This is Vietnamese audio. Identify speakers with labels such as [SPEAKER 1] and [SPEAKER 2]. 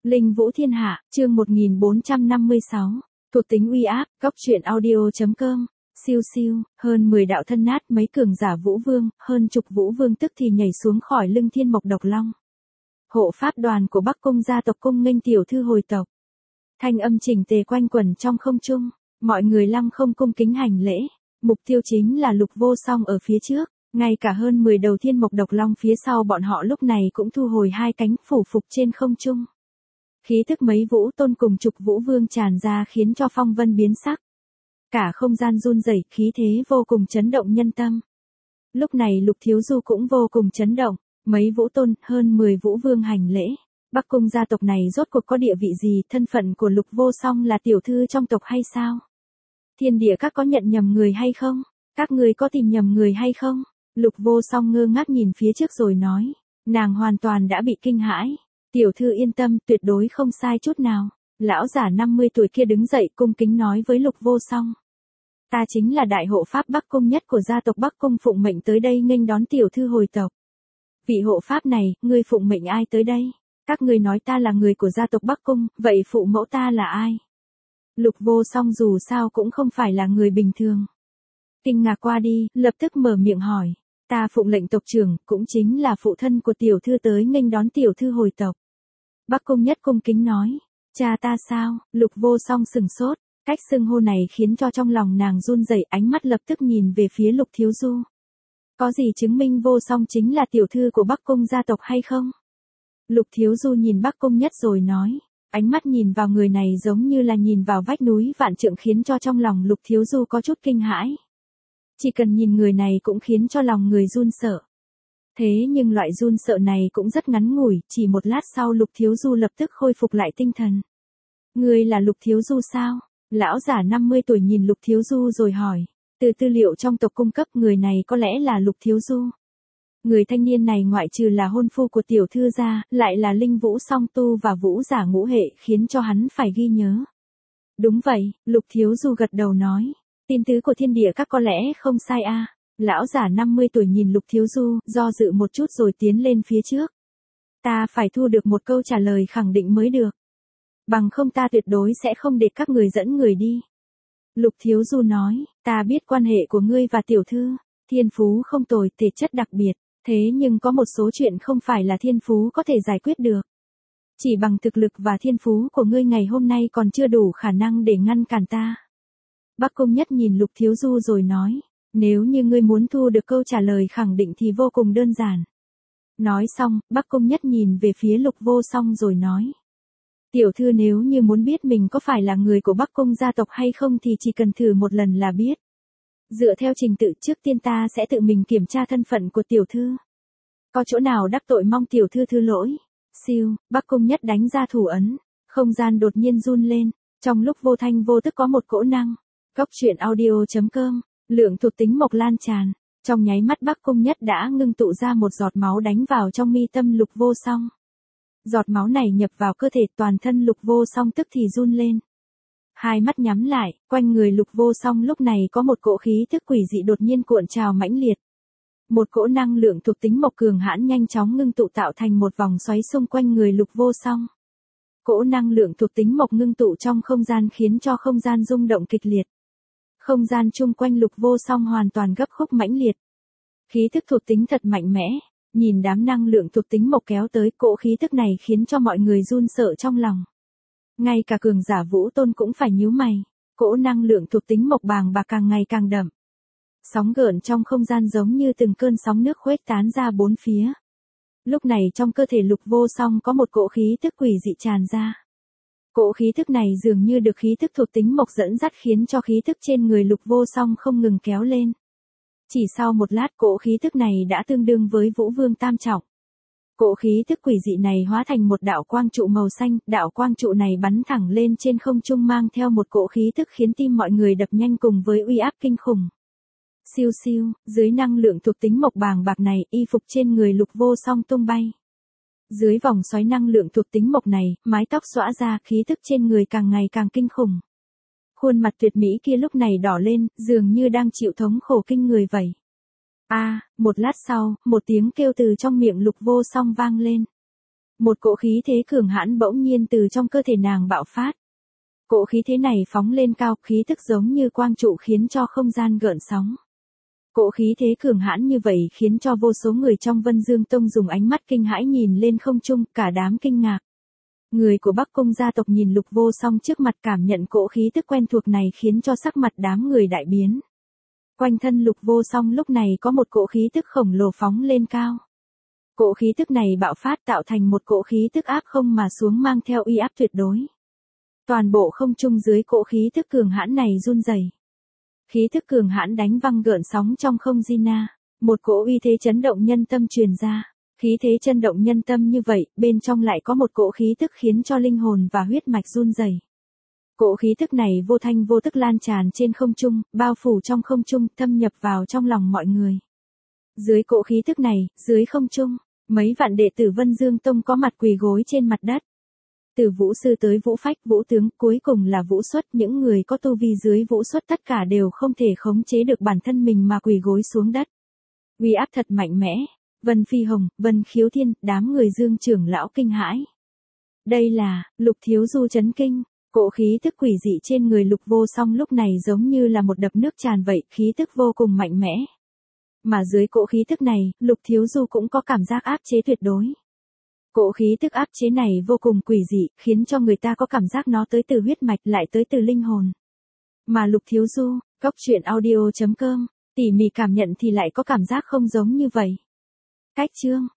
[SPEAKER 1] Linh Vũ Thiên Hạ, chương 1456. Thuộc tính uy áp, góc truyện audio.com. Siêu siêu, hơn 10 đạo thân nát mấy cường giả Vũ Vương, hơn chục Vũ Vương tức thì nhảy xuống khỏi lưng Thiên Mộc Độc Long. Hộ pháp đoàn của Bắc Cung gia tộc cung nghênh tiểu thư hồi tộc. Thanh âm chỉnh tề quanh quẩn trong không trung, mọi người lăng không cung kính hành lễ. Mục tiêu chính là Lục Vô Song ở phía trước, ngay cả hơn 10 đầu Thiên Mộc Độc Long phía sau bọn họ lúc này cũng thu hồi hai cánh phủ phục trên không trung. Khí thức mấy Vũ Tôn cùng chục Vũ Vương tràn ra khiến cho phong vân biến sắc. Cả không gian run rẩy, khí thế vô cùng chấn động nhân tâm. Lúc này Lục Thiếu Du cũng vô cùng chấn động, mấy Vũ Tôn, hơn 10 Vũ Vương hành lễ. Bắc Cung gia tộc này rốt cuộc có địa vị gì, thân phận của Lục Vô Song là tiểu thư trong tộc hay sao? Thiên địa các có nhận nhầm người hay không? Các người có tìm nhầm người hay không? Lục Vô Song ngơ ngác nhìn phía trước rồi nói, nàng hoàn toàn đã bị kinh hãi. Tiểu thư yên tâm, tuyệt đối không sai chút nào. Lão giả 50 tuổi kia đứng dậy cung kính nói với Lục Vô Song. Ta chính là đại hộ pháp Bắc Cung nhất của gia tộc Bắc Cung, phụng mệnh tới đây nghênh đón tiểu thư hồi tộc. Vị hộ pháp này, ngươi phụng mệnh ai tới đây? Các ngươi nói ta là người của gia tộc Bắc Cung, vậy phụ mẫu ta là ai? Lục Vô Song dù sao cũng không phải là người bình thường. Kinh ngạc qua đi, lập tức mở miệng hỏi. Ta phụng lệnh tộc trưởng, cũng chính là phụ thân của tiểu thư tới nghênh đón tiểu thư hồi tộc. Bắc Cung nhất cung kính nói. Cha ta sao? Lục Vô Song sừng sốt. Cách xưng hô này khiến cho trong lòng nàng run rẩy, ánh mắt lập tức nhìn về phía Lục Thiếu Du. Có gì chứng minh Vô Song chính là tiểu thư của Bắc Cung gia tộc hay không? Lục Thiếu Du nhìn Bắc Cung nhất rồi nói. Ánh mắt nhìn vào người này giống như là nhìn vào vách núi vạn trượng, khiến cho trong lòng Lục Thiếu Du có chút kinh hãi. Chỉ cần nhìn người này cũng khiến cho lòng người run sợ. Thế nhưng loại run sợ này cũng rất ngắn ngủi, chỉ một lát sau Lục Thiếu Du lập tức khôi phục lại tinh thần. Ngươi là Lục Thiếu Du sao? Lão giả 50 tuổi nhìn Lục Thiếu Du rồi hỏi. Từ tư liệu trong tộc cung cấp, người này có lẽ là Lục Thiếu Du. Người thanh niên này ngoại trừ là hôn phu của tiểu thư ra, lại là linh vũ song tu và vũ giả ngũ hệ, khiến cho hắn phải ghi nhớ. Đúng vậy, Lục Thiếu Du gật đầu nói. Tin tứ của thiên địa các có lẽ không sai a. Lão giả 50 tuổi nhìn Lục Thiếu Du, do dự một chút rồi tiến lên phía trước. Ta phải thu được một câu trả lời khẳng định mới được. Bằng không ta tuyệt đối sẽ không để các người dẫn người đi. Lục Thiếu Du nói, ta biết quan hệ của ngươi và tiểu thư, thiên phú không tồi, thể chất đặc biệt, thế nhưng có một số chuyện không phải là thiên phú có thể giải quyết được. Chỉ bằng thực lực và thiên phú của ngươi ngày hôm nay còn chưa đủ khả năng để ngăn cản ta. Bắc Cung nhất nhìn Lục Thiếu Du rồi nói, nếu như ngươi muốn thu được câu trả lời khẳng định thì vô cùng đơn giản. Nói xong, Bắc Cung nhất nhìn về phía Lục Vô Song rồi nói. Tiểu thư nếu như muốn biết mình có phải là người của Bắc Cung gia tộc hay không thì chỉ cần thử một lần là biết. Dựa theo trình tự, trước tiên ta sẽ tự mình kiểm tra thân phận của tiểu thư. Có chỗ nào đắc tội mong tiểu thư thứ lỗi. Siêu, Bắc Cung nhất đánh ra thủ ấn. Không gian đột nhiên run lên. Trong lúc vô thanh vô tức có một cỗ năng. Góc truyện audio.com. Lượng thuộc tính mộc lan tràn. Trong nháy mắt Bắc Cung nhất đã ngưng tụ ra một giọt máu đánh vào trong mi tâm Lục Vô Song. Giọt máu này nhập vào cơ thể, toàn thân Lục Vô Song tức thì run lên. Hai mắt nhắm lại, quanh người Lục Vô Song lúc này có một cỗ khí tức quỷ dị đột nhiên cuộn trào mãnh liệt. Một cỗ năng lượng thuộc tính mộc cường hãn nhanh chóng ngưng tụ tạo thành một vòng xoáy xung quanh người Lục Vô Song. Cỗ năng lượng thuộc tính mộc ngưng tụ trong không gian khiến cho không gian rung động kịch liệt. Không gian chung quanh Lục Vô Song hoàn toàn gấp khúc mãnh liệt. Khí thức thuộc tính thật mạnh mẽ. Nhìn đám năng lượng thuộc tính mộc kéo tới, cỗ khí thức này khiến cho mọi người run sợ trong lòng. Ngay cả cường giả Vũ Tôn cũng phải nhíu mày. Cỗ năng lượng thuộc tính mộc bàng bạc càng ngày càng đậm. Sóng gợn trong không gian giống như từng cơn sóng nước khuếch tán ra bốn phía. Lúc này trong cơ thể Lục Vô Song có một cỗ khí thức quỷ dị tràn ra. Cỗ khí thức này dường như được khí thức thuộc tính mộc dẫn dắt khiến cho khí thức trên người Lục Vô Song không ngừng kéo lên. Chỉ sau một lát cỗ khí thức này đã tương đương với Vũ Vương tam trọng. Cỗ khí thức quỷ dị này hóa thành một đạo quang trụ màu xanh, đạo quang trụ này bắn thẳng lên trên không trung mang theo một cỗ khí thức khiến tim mọi người đập nhanh cùng với uy áp kinh khủng. Siêu siêu, dưới năng lượng thuộc tính mộc bàng bạc này, y phục trên người Lục Vô Song tung bay. Dưới vòng xoáy năng lượng thuộc tính mộc này, mái tóc xõa ra, khí thức trên người càng ngày càng kinh khủng. Khuôn mặt tuyệt mỹ kia lúc này đỏ lên, dường như đang chịu thống khổ kinh người vậy. Một lát sau, một tiếng kêu từ trong miệng Lục Vô Song vang lên. Một cỗ khí thế cường hãn bỗng nhiên từ trong cơ thể nàng bạo phát. Cỗ khí thế này phóng lên cao, khí tức giống như quang trụ khiến cho không gian gợn sóng. Cỗ khí thế cường hãn như vậy khiến cho vô số người trong Vân Dương Tông dùng ánh mắt kinh hãi nhìn lên không trung, cả đám kinh ngạc. Người của Bắc Cung gia tộc nhìn Lục Vô Song trước mặt cảm nhận cỗ khí tức quen thuộc này khiến cho sắc mặt đám người đại biến. Quanh thân Lục Vô Song lúc này có một cỗ khí tức khổng lồ phóng lên cao. Cỗ khí tức này bạo phát tạo thành một cỗ khí tức áp không mà xuống mang theo uy áp tuyệt đối. Toàn bộ không trung dưới cỗ khí tức cường hãn này run rẩy. Khí tức cường hãn đánh văng gợn sóng trong không gian. Một cỗ uy thế chấn động nhân tâm truyền ra. Khí thế chấn động nhân tâm như vậy, bên trong lại có một cỗ khí tức khiến cho linh hồn và huyết mạch run rẩy. Cỗ khí tức này vô thanh vô tức lan tràn trên không trung, bao phủ trong không trung, thâm nhập vào trong lòng mọi người. Dưới cỗ khí tức này, dưới không trung, mấy vạn đệ tử Vân Dương Tông có mặt quỳ gối trên mặt đất. Từ Vũ Sư tới Vũ Phách, Vũ Tướng, cuối cùng là Vũ Xuất, những người có tu vi dưới Vũ Xuất tất cả đều không thể khống chế được bản thân mình mà quỳ gối xuống đất. Uy áp thật mạnh mẽ. Vân Phi Hồng, Vân Khiếu Thiên, đám người Dương trưởng lão kinh hãi. Đây là, Lục Thiếu Du chấn kinh, cỗ khí tức quỷ dị trên người Lục Vô Song lúc này giống như là một đập nước tràn vậy, khí tức vô cùng mạnh mẽ. Mà dưới cỗ khí tức này, Lục Thiếu Du cũng có cảm giác áp chế tuyệt đối. Cỗ khí tức áp chế này vô cùng quỷ dị, khiến cho người ta có cảm giác nó tới từ huyết mạch lại tới từ linh hồn. Mà Lục Thiếu Du, coctruyện audio.com, tỉ mỉ cảm nhận thì lại có cảm giác không giống như vậy. Cách chương